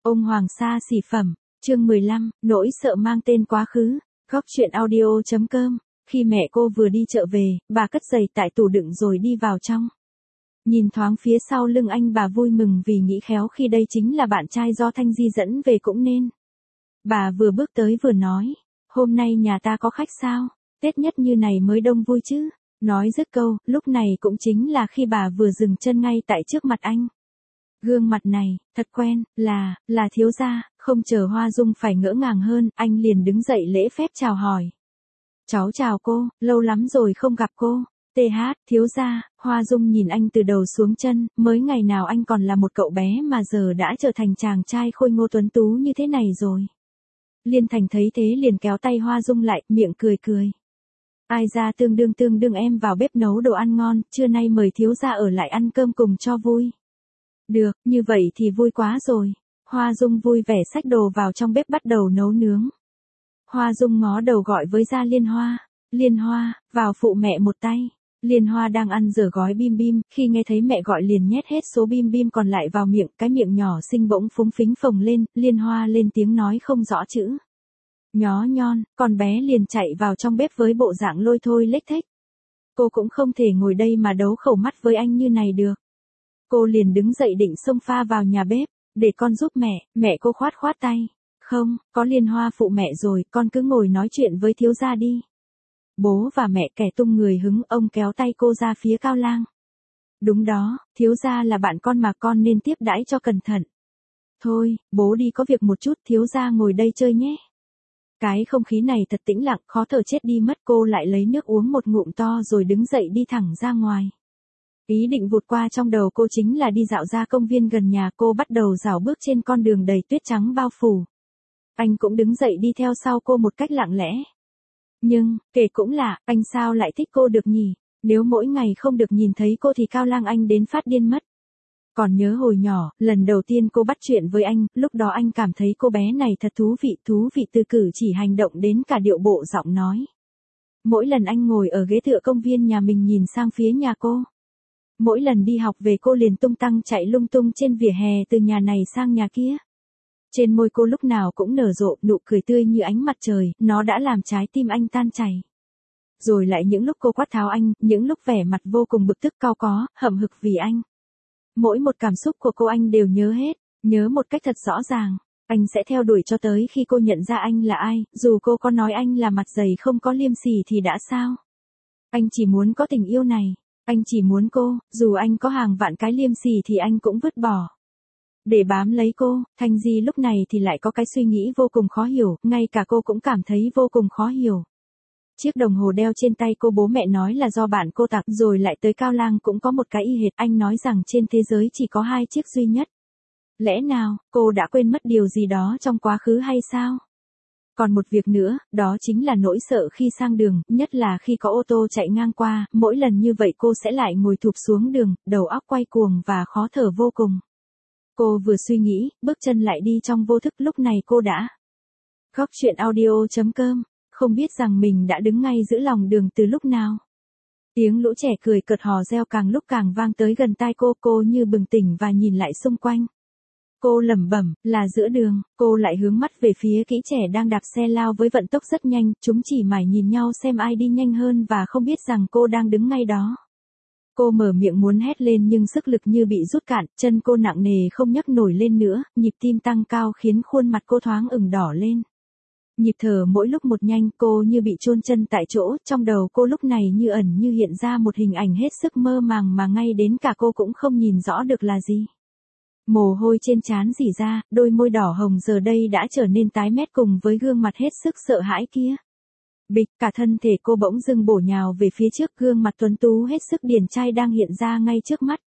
Ông Hoàng Sa xỉ phẩm, chương 15, nỗi sợ mang tên quá khứ, góc chuyện audio.com. Khi mẹ cô vừa đi chợ về, bà cất giày tại tủ đựng rồi đi vào trong. Nhìn thoáng phía sau lưng anh, bà vui mừng vì nghĩ khéo khi đây chính là bạn trai do Thanh Di dẫn về cũng nên. Bà vừa bước tới vừa nói, hôm nay nhà ta có khách sao, Tết nhất như này mới đông vui chứ. Nói dứt câu, lúc này cũng chính là khi bà vừa dừng chân ngay tại trước mặt anh. Gương mặt này, thật quen, là thiếu gia. Không chờ Hoa Dung phải ngỡ ngàng hơn, anh liền đứng dậy lễ phép chào hỏi. Cháu chào cô, lâu lắm rồi không gặp cô. Thiếu gia. Hoa Dung nhìn anh từ đầu xuống chân, mới ngày nào anh còn là một cậu bé mà giờ đã trở thành chàng trai khôi ngô tuấn tú như thế này rồi. Liên Thành thấy thế liền kéo tay Hoa Dung lại, miệng cười cười. Ai ra tương đương em vào bếp nấu đồ ăn ngon, trưa nay mời thiếu gia ở lại ăn cơm cùng cho vui. Được, như vậy thì vui quá rồi. Hoa Dung vui vẻ xách đồ vào trong bếp bắt đầu nấu nướng. Hoa Dung ngó đầu gọi với gia Liên Hoa. Liên Hoa, vào phụ mẹ một tay. Liên Hoa đang ăn dở gói bim bim, khi nghe thấy mẹ gọi liền nhét hết số bim bim còn lại vào miệng, cái miệng nhỏ xinh bỗng phúng phính phồng lên, Liên Hoa lên tiếng nói không rõ chữ. Nhó nhon, con bé liền chạy vào trong bếp với bộ dạng lôi thôi lếch thếch. Cô cũng không thể ngồi đây mà đấu khẩu mắt với anh như này được. Cô liền đứng dậy định xông pha vào nhà bếp, để con giúp mẹ cô khoát tay. Không, có Liên Hoa phụ mẹ rồi, con cứ ngồi nói chuyện với thiếu gia đi. Bố và mẹ kẻ tung người hứng, ông kéo tay cô ra phía Cao Lang. Đúng đó, thiếu gia là bạn con mà con nên tiếp đãi cho cẩn thận. Thôi, bố đi có việc một chút, thiếu gia ngồi đây chơi nhé. Cái không khí này thật tĩnh lặng, khó thở chết đi mất. Cô lại lấy nước uống một ngụm to rồi đứng dậy đi thẳng ra ngoài. Ý định vụt qua trong đầu cô chính là đi dạo ra công viên gần nhà. Cô bắt đầu rảo bước trên con đường đầy tuyết trắng bao phủ. Anh cũng đứng dậy đi theo sau cô một cách lặng lẽ. Nhưng, kể cũng lạ, anh sao lại thích cô được nhỉ? Nếu mỗi ngày không được nhìn thấy cô thì Cao Lang anh đến phát điên mất. Còn nhớ hồi nhỏ, lần đầu tiên cô bắt chuyện với anh, lúc đó anh cảm thấy cô bé này thật thú vị từ cử chỉ hành động đến cả điệu bộ giọng nói. Mỗi lần anh ngồi ở ghế tựa công viên nhà mình nhìn sang phía nhà cô. Mỗi lần đi học về cô liền tung tăng chạy lung tung trên vỉa hè từ nhà này sang nhà kia. Trên môi cô lúc nào cũng nở rộ nụ cười tươi như ánh mặt trời, nó đã làm trái tim anh tan chảy. Rồi lại những lúc cô quát tháo anh, những lúc vẻ mặt vô cùng bực tức cau có, hậm hực vì anh. Mỗi một cảm xúc của cô anh đều nhớ hết, nhớ một cách thật rõ ràng. Anh sẽ theo đuổi cho tới khi cô nhận ra anh là ai, dù cô có nói anh là mặt dày không có liêm sỉ thì đã sao. Anh chỉ muốn có tình yêu này, anh chỉ muốn cô, dù anh có hàng vạn cái liêm sỉ thì anh cũng vứt bỏ. Để bám lấy cô, Thanh Di lúc này thì lại có cái suy nghĩ vô cùng khó hiểu, ngay cả cô cũng cảm thấy vô cùng khó hiểu. Chiếc đồng hồ đeo trên tay cô bố mẹ nói là do bạn cô tặng, rồi lại tới Cao Lang cũng có một cái y hệt, anh nói rằng trên thế giới chỉ có 2 chiếc duy nhất. Lẽ nào, cô đã quên mất điều gì đó trong quá khứ hay sao? Còn một việc nữa, đó chính là nỗi sợ khi sang đường, nhất là khi có ô tô chạy ngang qua, mỗi lần như vậy cô sẽ lại ngồi thụp xuống đường, đầu óc quay cuồng và khó thở vô cùng. Cô vừa suy nghĩ, bước chân lại đi trong vô thức, lúc này cô đã. Góc chuyện audio.com, không biết rằng mình đã đứng ngay giữa lòng đường từ lúc nào. Tiếng lũ trẻ cười cợt hò reo càng lúc càng vang tới gần tai cô như bừng tỉnh và nhìn lại xung quanh. Cô lẩm bẩm, là giữa đường, cô lại hướng mắt về phía kỹ trẻ đang đạp xe lao với vận tốc rất nhanh, chúng chỉ mải nhìn nhau xem ai đi nhanh hơn và không biết rằng cô đang đứng ngay đó. Cô mở miệng muốn hét lên nhưng sức lực như bị rút cạn, chân cô nặng nề không nhấc nổi lên nữa, nhịp tim tăng cao khiến khuôn mặt cô thoáng ửng đỏ lên. Nhịp thở mỗi lúc một nhanh, cô như bị chôn chân tại chỗ, trong đầu cô lúc này như ẩn như hiện ra một hình ảnh hết sức mơ màng mà ngay đến cả cô cũng không nhìn rõ được là gì. Mồ hôi trên trán rỉ ra, đôi môi đỏ hồng giờ đây đã trở nên tái mét cùng với gương mặt hết sức sợ hãi kia. Bịch, cả thân thể cô bỗng dưng bổ nhào về phía trước, gương mặt tuấn tú hết sức điển trai đang hiện ra ngay trước mắt.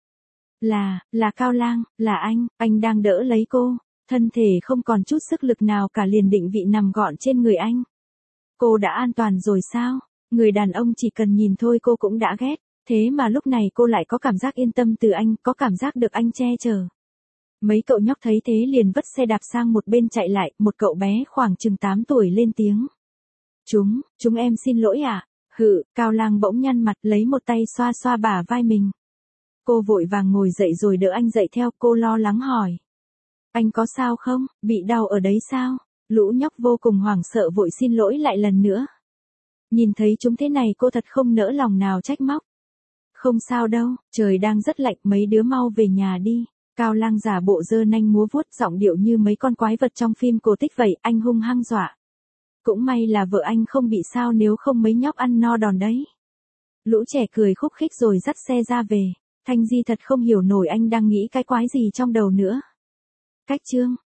Là Cao Lang, là anh đang đỡ lấy cô, thân thể không còn chút sức lực nào cả liền định vị nằm gọn trên người anh. Cô đã an toàn rồi sao? Người đàn ông chỉ cần nhìn thôi cô cũng đã ghét, thế mà lúc này cô lại có cảm giác yên tâm từ anh, có cảm giác được anh che chở. Mấy cậu nhóc thấy thế liền vất xe đạp sang một bên chạy lại, một cậu bé khoảng chừng 8 tuổi lên tiếng. Chúng em xin lỗi ạ. Cao Lang bỗng nhăn mặt lấy một tay xoa xoa bả vai mình. Cô vội vàng ngồi dậy rồi đỡ anh dậy theo, cô lo lắng hỏi. Anh có sao không, bị đau ở đấy sao? Lũ nhóc vô cùng hoảng sợ vội xin lỗi lại lần nữa. Nhìn thấy chúng thế này cô thật không nỡ lòng nào trách móc. Không sao đâu, trời đang rất lạnh, mấy đứa mau về nhà đi. Cao Lang giả bộ giơ nanh múa vuốt, giọng điệu như mấy con quái vật trong phim cổ tích vậy, anh hung hăng dọa. Cũng may là vợ anh không bị sao, nếu không mấy nhóc ăn no đòn đấy. Lũ trẻ cười khúc khích rồi dắt xe ra về. Thanh Di thật không hiểu nổi anh đang nghĩ cái quái gì trong đầu nữa. Cách chương